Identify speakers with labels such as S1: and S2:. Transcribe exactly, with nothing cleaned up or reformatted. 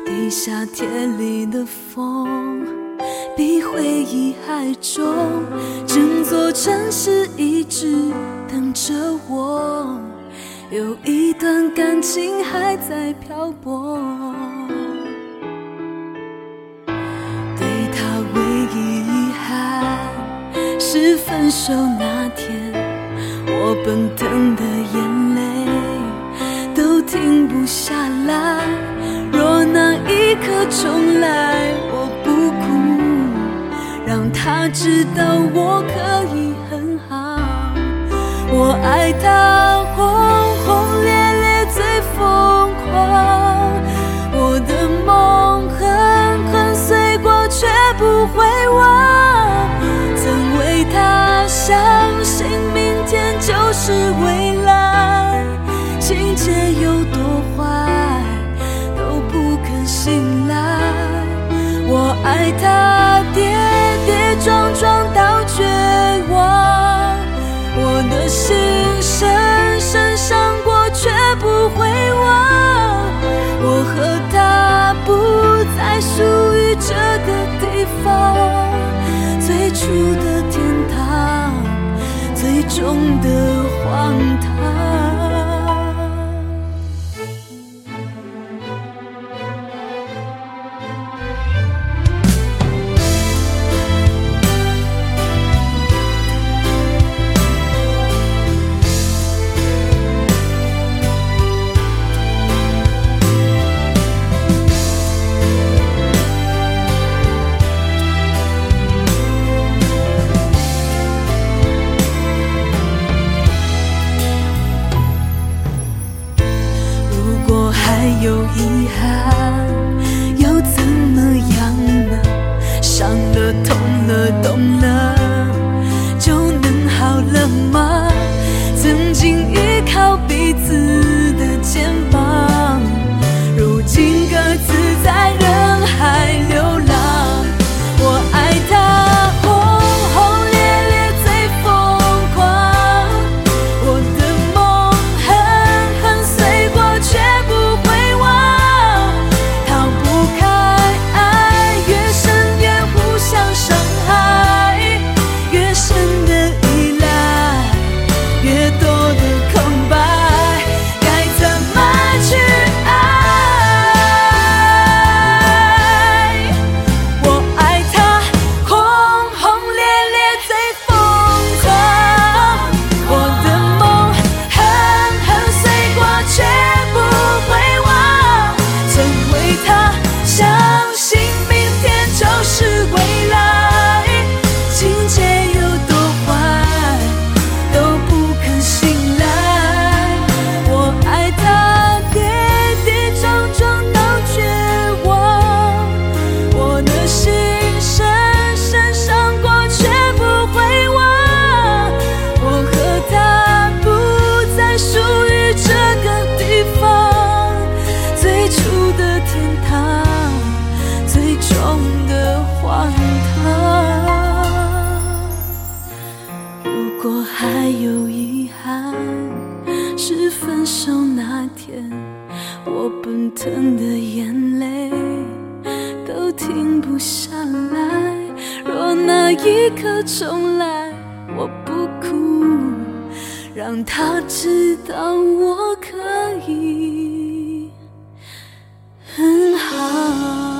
S1: 比夏天里的风，比回忆还重。整座城市一直等着我，有一段感情还在漂泊。对他唯一遗憾是分手那天，我奔腾的眼泪都停不下来。若那一刻重来，我不哭，让他知道我可以很好。我爱他轰轰烈烈最疯狂，我的梦狠狠碎过却不会忘。曾为他相信明天就是未来，情节有多坏都不肯醒来。我爱他跌跌撞撞到绝望，我的心深深伤过却不会忘。我和他不再属于这个地方，最初的天堂，最终的荒唐。有遗憾又怎么样呢？伤了痛了懂了就能好了吗？曾经依靠彼此的肩膀，如今各自在人海流浪。我爱他轰轰烈烈最疯狂，我的梦狠狠碎过却不会。如果还有遗憾是分手那天，我奔腾的眼泪都停不下来。若那一刻重来，我不哭，让他知道我可以很好。